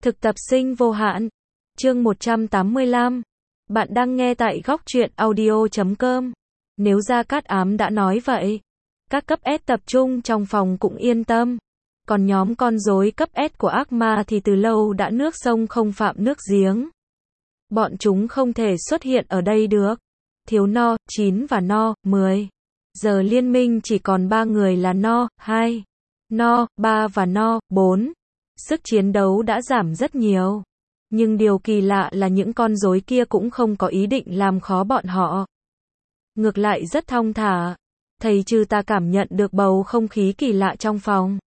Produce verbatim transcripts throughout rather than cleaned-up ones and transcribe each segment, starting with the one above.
Thực tập sinh vô hạn. Chương một trăm tám mươi lăm. Bạn đang nghe tại góc truyện audio chấm com. Nếu Gia Cát Ám đã nói vậy, các cấp S tập trung trong phòng cũng yên tâm. Còn nhóm con rối cấp S của ác ma thì từ lâu đã nước sông không phạm nước giếng. Bọn chúng không thể xuất hiện ở đây được. Thiếu No, chín và No, mười. Giờ liên minh chỉ còn ba người là No, hai, No, ba và No, bốn. Sức chiến đấu đã giảm rất nhiều. Nhưng điều kỳ lạ là những con rối kia cũng không có ý định làm khó bọn họ. Ngược lại rất thong thả. Thầy trừ ta cảm nhận được bầu không khí kỳ lạ trong phòng.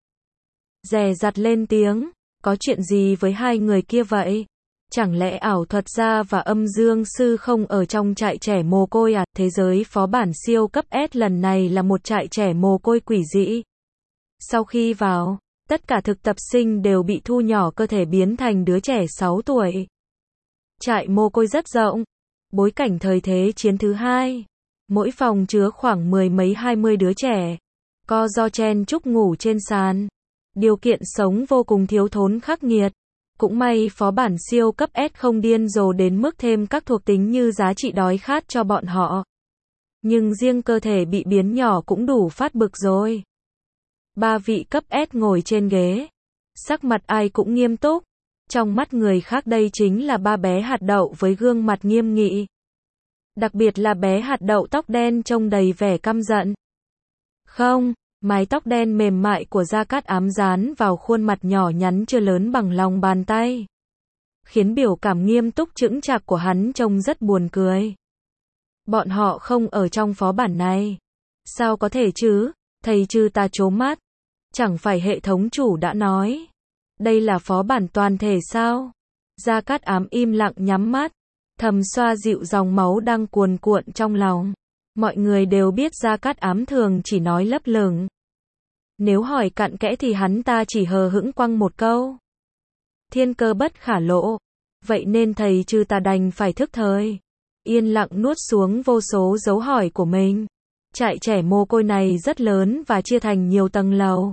Dè dặt lên tiếng, có chuyện gì với hai người kia vậy? Chẳng lẽ ảo thuật gia và âm dương sư không ở trong trại trẻ mồ côi à? Thế giới phó bản siêu cấp S lần này là một trại trẻ mồ côi quỷ dị. Sau khi vào, tất cả thực tập sinh đều bị thu nhỏ cơ thể biến thành đứa trẻ sáu tuổi. Trại mồ côi rất rộng. Bối cảnh thời thế chiến thứ hai. Mỗi phòng chứa khoảng mười mấy hai mươi đứa trẻ. Co ro chen chúc ngủ trên sàn. Điều kiện sống vô cùng thiếu thốn khắc nghiệt. Cũng may phó bản siêu cấp S không điên rồ đến mức thêm các thuộc tính như giá trị đói khát cho bọn họ. Nhưng riêng cơ thể bị biến nhỏ cũng đủ phát bực rồi. Ba vị cấp S ngồi trên ghế. Sắc mặt ai cũng nghiêm túc. Trong mắt người khác đây chính là ba bé hạt đậu với gương mặt nghiêm nghị. Đặc biệt là bé hạt đậu tóc đen trông đầy vẻ căm giận. Không, mái tóc đen mềm mại của Gia Cát Ám dán vào khuôn mặt nhỏ nhắn chưa lớn bằng lòng bàn tay. Khiến biểu cảm nghiêm túc chững chạc của hắn trông rất buồn cười. Bọn họ không ở trong phó bản này. Sao có thể chứ? Thầy trừ ta trố mắt. Chẳng phải hệ thống chủ đã nói. Đây là phó bản toàn thể sao? Gia Cát Ám im lặng nhắm mắt. Thầm xoa dịu dòng máu đang cuồn cuộn trong lòng. Mọi người đều biết Gia Cát Ám thường chỉ nói lấp lửng. Nếu hỏi cặn kẽ thì hắn ta chỉ hờ hững quăng một câu. Thiên cơ bất khả lộ. Vậy nên thầy trừ ta đành phải thức thời. Yên lặng nuốt xuống vô số dấu hỏi của mình. Trại trẻ mồ côi này rất lớn và chia thành nhiều tầng lầu.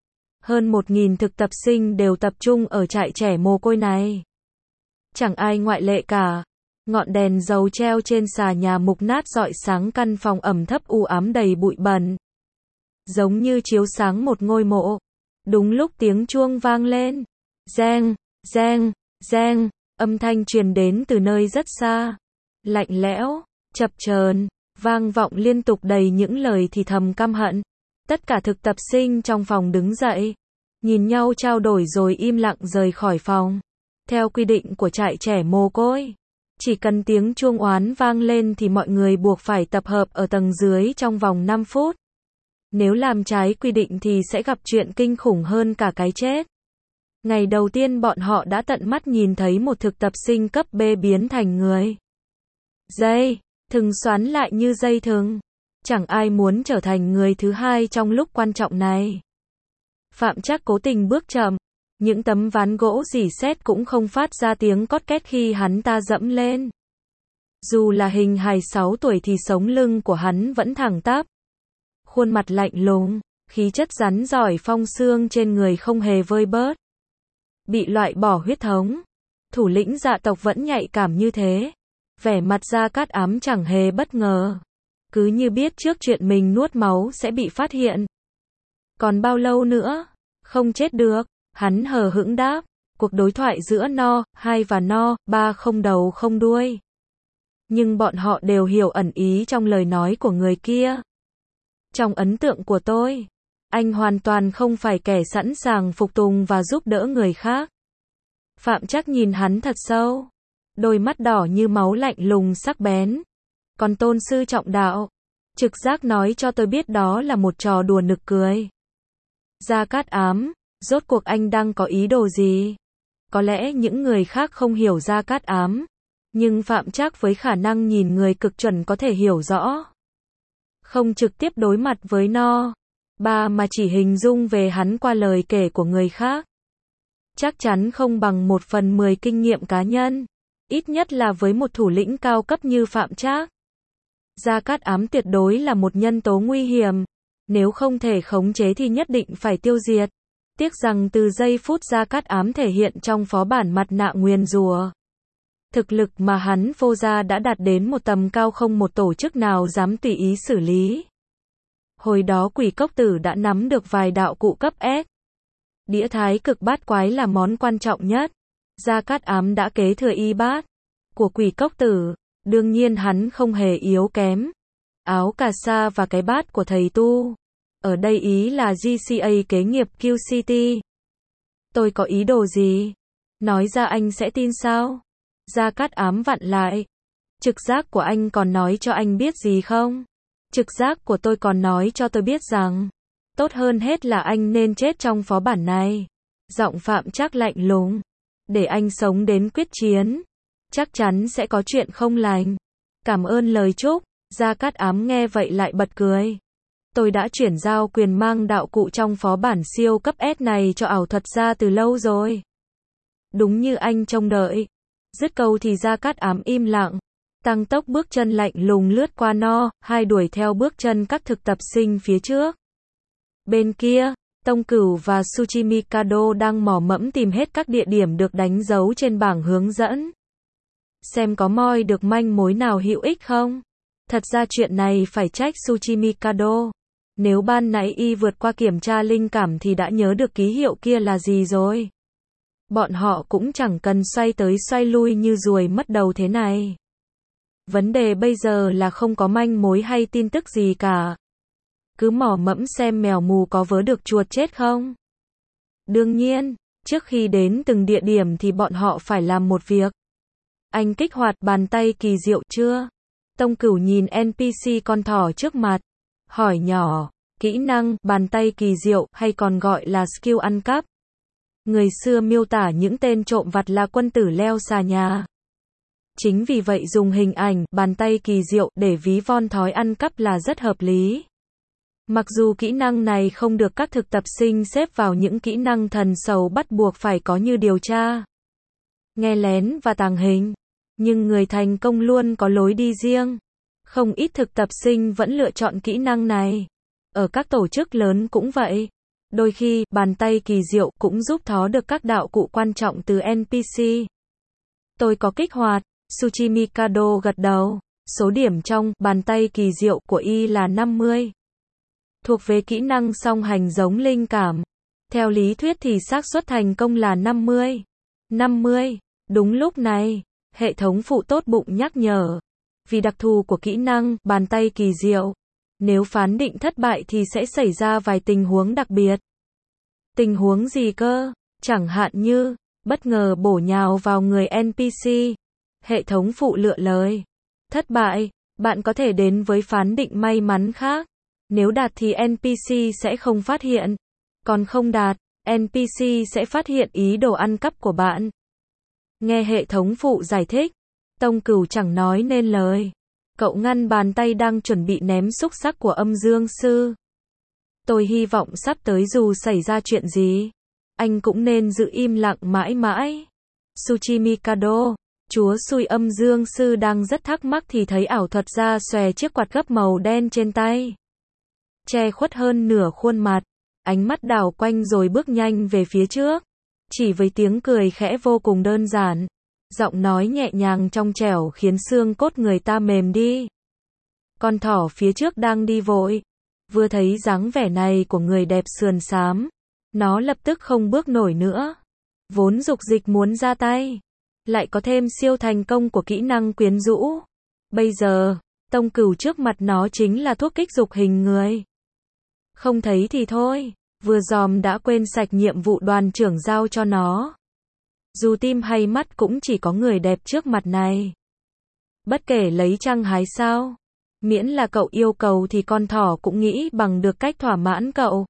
Hơn một nghìn thực tập sinh đều tập trung ở trại trẻ mồ côi này. Chẳng ai ngoại lệ cả. Ngọn đèn dầu treo trên xà nhà mục nát rọi sáng căn phòng ẩm thấp u ám đầy bụi bẩn. Giống như chiếu sáng một ngôi mộ. Đúng lúc tiếng chuông vang lên. Reng, reng, reng, âm thanh truyền đến từ nơi rất xa. Lạnh lẽo, chập chờn, vang vọng liên tục đầy những lời thì thầm căm hận. Tất cả thực tập sinh trong phòng đứng dậy. Nhìn nhau trao đổi rồi im lặng rời khỏi phòng. Theo quy định của trại trẻ mồ côi. Chỉ cần tiếng chuông oán vang lên thì mọi người buộc phải tập hợp ở tầng dưới trong vòng năm phút. Nếu làm trái quy định thì sẽ gặp chuyện kinh khủng hơn cả cái chết. Ngày đầu tiên bọn họ đã tận mắt nhìn thấy một thực tập sinh cấp B biến thành người. Dây, thừng xoắn lại như dây thừng. Chẳng ai muốn trở thành người thứ hai trong lúc quan trọng này. Phạm Trác cố tình bước chậm. Những tấm ván gỗ rỉ sét cũng không phát ra tiếng cót két khi hắn ta dẫm lên. Dù là hình hài sáu tuổi thì sống lưng của hắn vẫn thẳng tắp. Khuôn mặt lạnh lùng, khí chất rắn giỏi phong xương trên người không hề vơi bớt. Bị loại bỏ huyết thống. Thủ lĩnh dạ tộc vẫn nhạy cảm như thế. Vẻ mặt Gia Cát Ám chẳng hề bất ngờ. Cứ như biết trước chuyện mình nuốt máu sẽ bị phát hiện. Còn bao lâu nữa? Không chết được. Hắn hờ hững đáp, cuộc đối thoại giữa No, hai và No, ba không đầu không đuôi. Nhưng bọn họ đều hiểu ẩn ý trong lời nói của người kia. Trong ấn tượng của tôi, anh hoàn toàn không phải kẻ sẵn sàng phục tùng và giúp đỡ người khác. Phạm Trác nhìn hắn thật sâu. Đôi mắt đỏ như máu lạnh lùng sắc bén. Còn tôn sư trọng đạo, trực giác nói cho tôi biết đó là một trò đùa nực cười. Gia Cát Ám. Rốt cuộc anh đang có ý đồ gì? Có lẽ những người khác không hiểu Gia Cát Ám. Nhưng Phạm Trác với khả năng nhìn người cực chuẩn có thể hiểu rõ. Không trực tiếp đối mặt với No, ba mà chỉ hình dung về hắn qua lời kể của người khác. Chắc chắn không bằng một phần mười kinh nghiệm cá nhân. Ít nhất là với một thủ lĩnh cao cấp như Phạm Trác. Gia Cát Ám tuyệt đối là một nhân tố nguy hiểm. Nếu không thể khống chế thì nhất định phải tiêu diệt. Tiếc rằng từ giây phút Gia Cát Ám thể hiện trong phó bản mặt nạ nguyền rủa, thực lực mà hắn phô ra đã đạt đến một tầm cao không một tổ chức nào dám tùy ý xử lý. Hồi đó Quỷ Cốc Tử đã nắm được vài đạo cụ cấp S. Đĩa thái cực bát quái là món quan trọng nhất. Gia Cát Ám đã kế thừa y bát của Quỷ Cốc Tử, đương nhiên hắn không hề yếu kém. Áo cà sa và cái bát của thầy tu. Ở đây ý là giê xê a kế nghiệp Q C T. Tôi có ý đồ gì? Nói ra anh sẽ tin sao? Gia Cát Ám vặn lại. Trực giác của anh còn nói cho anh biết gì không? Trực giác của tôi còn nói cho tôi biết rằng, tốt hơn hết là anh nên chết trong phó bản này. Giọng Phạm Trác lạnh lùng. Để anh sống đến quyết chiến. Chắc chắn sẽ có chuyện không lành. Cảm ơn lời chúc. Gia Cát Ám nghe vậy lại bật cười. Tôi đã chuyển giao quyền mang đạo cụ trong phó bản siêu cấp S này cho ảo thuật gia từ lâu rồi. Đúng như anh trông đợi. Dứt câu thì Gia Cát Ám im lặng. Tăng tốc bước chân lạnh lùng lướt qua no, hai đuổi theo bước chân các thực tập sinh phía trước. Bên kia, Tông Cửu và Tsuchimikado đang mò mẫm tìm hết các địa điểm được đánh dấu trên bảng hướng dẫn. Xem có moi được manh mối nào hữu ích không? Thật ra chuyện này phải trách Tsuchimikado. Nếu ban nãy y vượt qua kiểm tra linh cảm thì đã nhớ được ký hiệu kia là gì rồi. Bọn họ cũng chẳng cần xoay tới xoay lui như ruồi mất đầu thế này. Vấn đề bây giờ là không có manh mối hay tin tức gì cả. Cứ mò mẫm xem mèo mù có vớ được chuột chết không. Đương nhiên, trước khi đến từng địa điểm thì bọn họ phải làm một việc. Anh kích hoạt bàn tay kỳ diệu chưa? Tông Cửu nhìn en pê xê con thỏ trước mặt. Hỏi nhỏ, kỹ năng, bàn tay kỳ diệu, hay còn gọi là skill ăn cắp. Người xưa miêu tả những tên trộm vặt là quân tử leo xà nhà. Chính vì vậy dùng hình ảnh, bàn tay kỳ diệu, để ví von thói ăn cắp là rất hợp lý. Mặc dù kỹ năng này không được các thực tập sinh xếp vào những kỹ năng thần sầu bắt buộc phải có như điều tra, nghe lén và tàng hình. Nhưng người thành công luôn có lối đi riêng. Không ít thực tập sinh vẫn lựa chọn kỹ năng này. Ở các tổ chức lớn cũng vậy. Đôi khi, bàn tay kỳ diệu cũng giúp thó được các đạo cụ quan trọng từ en pê xê. Tôi có kích hoạt. Tsuchimikado gật đầu. Số điểm trong bàn tay kỳ diệu của y là năm mươi. Thuộc về kỹ năng song hành giống linh cảm. Theo lý thuyết thì xác suất thành công là năm mươi. năm mươi. Đúng lúc này, hệ thống phụ tốt bụng nhắc nhở. Vì đặc thù của kỹ năng bàn tay kỳ diệu, nếu phán định thất bại thì sẽ xảy ra vài tình huống đặc biệt. Tình huống gì cơ? Chẳng hạn như, bất ngờ bổ nhào vào người en pê xê. Hệ thống phụ lựa lời. Thất bại, bạn có thể đến với phán định may mắn khác. Nếu đạt thì en pê xê sẽ không phát hiện. Còn không đạt, en pê xê sẽ phát hiện ý đồ ăn cắp của bạn. Nghe hệ thống phụ giải thích, Tông Cửu chẳng nói nên lời. Cậu ngăn bàn tay đang chuẩn bị ném xúc xắc của Âm Dương Sư. Tôi hy vọng sắp tới dù xảy ra chuyện gì, anh cũng nên giữ im lặng mãi mãi. Tsuchimikado, chúa xui Âm Dương Sư đang rất thắc mắc thì thấy ảo thuật gia xòe chiếc quạt gấp màu đen trên tay, che khuất hơn nửa khuôn mặt. Ánh mắt đảo quanh rồi bước nhanh về phía trước. Chỉ với tiếng cười khẽ vô cùng đơn giản, giọng nói nhẹ nhàng trong trẻo khiến xương cốt người ta mềm đi. Con thỏ phía trước đang đi vội, vừa thấy dáng vẻ này của người đẹp sườn xám, nó lập tức không bước nổi nữa. Vốn dục dịch muốn ra tay, lại có thêm siêu thành công của kỹ năng quyến rũ. Bây giờ, Tông Cửu trước mặt nó chính là thuốc kích dục hình người. Không thấy thì thôi, vừa dòm đã quên sạch nhiệm vụ đoàn trưởng giao cho nó. Dù tim hay mắt cũng chỉ có người đẹp trước mặt này. Bất kể lấy chăng hái sao, miễn là cậu yêu cầu thì con thỏ cũng nghĩ bằng được cách thỏa mãn cậu.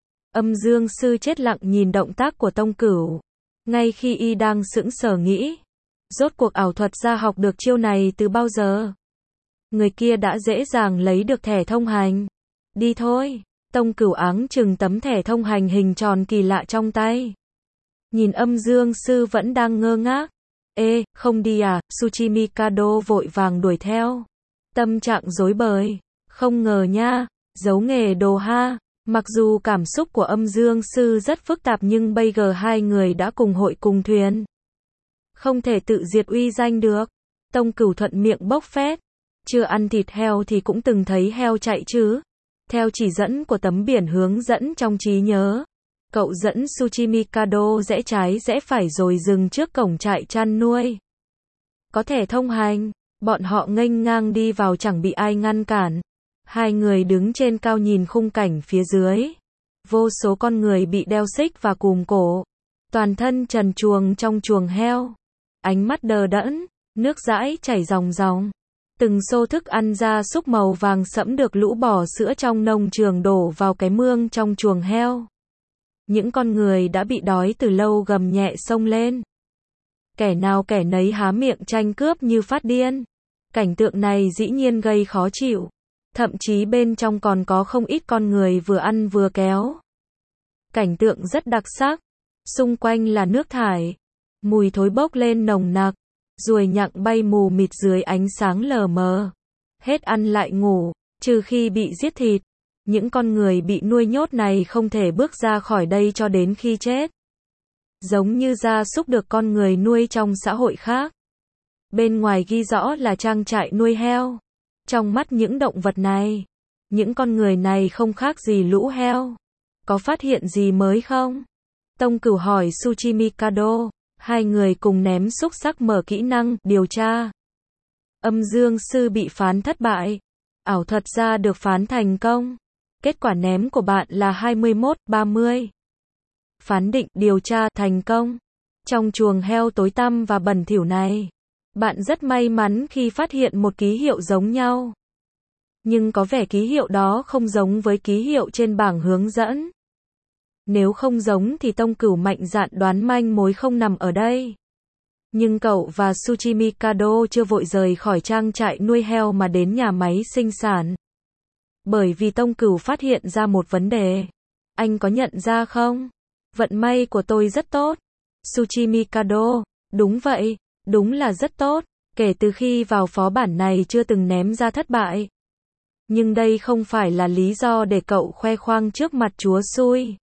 Âm Dương Sư chết lặng nhìn động tác của Tông Cửu. Ngay khi y đang sững sờ nghĩ, rốt cuộc ảo thuật gia học được chiêu này từ bao giờ? Người kia đã dễ dàng lấy được thẻ thông hành. Đi thôi. Tông Cửu áng chừng tấm thẻ thông hành hình tròn kỳ lạ trong tay. Nhìn Âm Dương Sư vẫn đang ngơ ngác. Ê, không đi à? Tsuchimikado vội vàng đuổi theo. Tâm trạng rối bời. Không ngờ nha, giấu nghề đồ ha. Mặc dù cảm xúc của âm dương sư rất phức tạp nhưng bây giờ hai người đã cùng hội cùng thuyền. Không thể tự diệt uy danh được. Tông Cửu thuận miệng bốc phét. Chưa ăn thịt heo thì cũng từng thấy heo chạy chứ. Theo chỉ dẫn của tấm biển hướng dẫn trong trí nhớ, cậu dẫn Tsuchimikado rẽ trái rẽ phải rồi dừng trước cổng trại chăn nuôi. Có thể thông hành, bọn họ nghênh ngang đi vào chẳng bị ai ngăn cản. Hai người đứng trên cao nhìn khung cảnh phía dưới. Vô số con người bị đeo xích và cùm cổ. Toàn thân trần truồng trong chuồng heo. Ánh mắt đờ đẫn, nước dãi chảy ròng ròng. Từng xô thức ăn gia súc màu vàng sẫm được lũ bò sữa trong nông trường đổ vào cái mương trong chuồng heo. Những con người đã bị đói từ lâu gầm nhẹ xông lên. Kẻ nào kẻ nấy há miệng tranh cướp như phát điên. Cảnh tượng này dĩ nhiên gây khó chịu. Thậm chí bên trong còn có không ít con người vừa ăn vừa kéo. Cảnh tượng rất đặc sắc. Xung quanh là nước thải. Mùi thối bốc lên nồng nặc. Ruồi nhặng bay mù mịt dưới ánh sáng lờ mờ. Hết ăn lại ngủ, trừ khi bị giết thịt. Những con người bị nuôi nhốt này không thể bước ra khỏi đây cho đến khi chết. Giống như gia súc được con người nuôi trong xã hội khác. Bên ngoài ghi rõ là trang trại nuôi heo. Trong mắt những động vật này, những con người này không khác gì lũ heo. Có phát hiện gì mới không? Tông Cửu hỏi Tsuchimikado. Hai người cùng ném xúc xắc mở kỹ năng điều tra. Âm dương sư bị phán thất bại. Ảo thuật ra được phán thành công. Kết quả ném của bạn là hai mươi mốt ba mươi. Phán định điều tra thành công. Trong chuồng heo tối tăm và bẩn thỉu này, bạn rất may mắn khi phát hiện một ký hiệu giống nhau. Nhưng có vẻ ký hiệu đó không giống với ký hiệu trên bảng hướng dẫn. Nếu không giống thì Tông Cửu mạnh dạn đoán manh mối không nằm ở đây. Nhưng cậu và Tsuchimikado chưa vội rời khỏi trang trại nuôi heo mà đến nhà máy sinh sản. Bởi vì Tông Cửu phát hiện ra một vấn đề. Anh có nhận ra không? Vận may của tôi rất tốt. Tsuchimikado, đúng vậy, đúng là rất tốt. Kể từ khi vào phó bản này chưa từng ném ra thất bại. Nhưng đây không phải là lý do để cậu khoe khoang trước mặt chúa xui.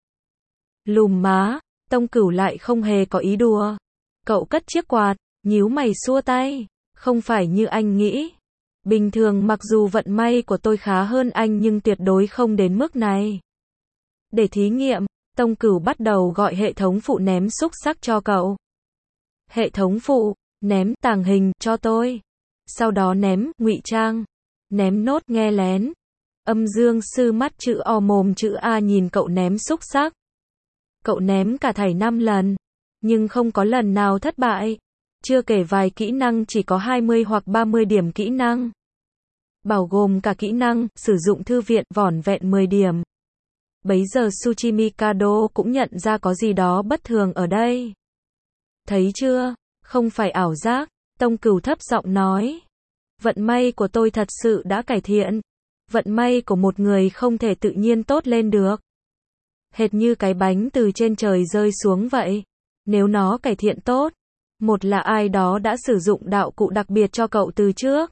Lùm má, Tông Cửu lại không hề có ý đùa. Cậu cất chiếc quạt, nhíu mày xua tay. Không phải như anh nghĩ. Bình thường mặc dù vận may của tôi khá hơn anh nhưng tuyệt đối không đến mức này. Để thí nghiệm, Tông Cửu bắt đầu gọi hệ thống phụ ném xúc xắc cho cậu. Hệ thống phụ, ném tàng hình cho tôi. Sau đó ném ngụy trang. Ném nốt nghe lén. Âm dương sư mắt chữ O mồm chữ A nhìn cậu ném xúc xắc. Cậu ném cả thảy năm lần, nhưng không có lần nào thất bại. Chưa kể vài kỹ năng chỉ có hai mươi hoặc ba mươi điểm kỹ năng. Bao gồm cả kỹ năng sử dụng thư viện vỏn vẹn mười điểm. Bấy giờ Tsuchimikado cũng nhận ra có gì đó bất thường ở đây. Thấy chưa, không phải ảo giác, Tông Cửu thấp giọng nói. Vận may của tôi thật sự đã cải thiện. Vận may của một người không thể tự nhiên tốt lên được. Hệt như cái bánh từ trên trời rơi xuống vậy. Nếu nó cải thiện tốt, một là ai đó đã sử dụng đạo cụ đặc biệt cho cậu từ trước.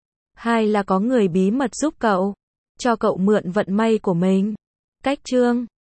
Hai là có người bí mật giúp cậu, cho cậu mượn vận may của mình. Cách chương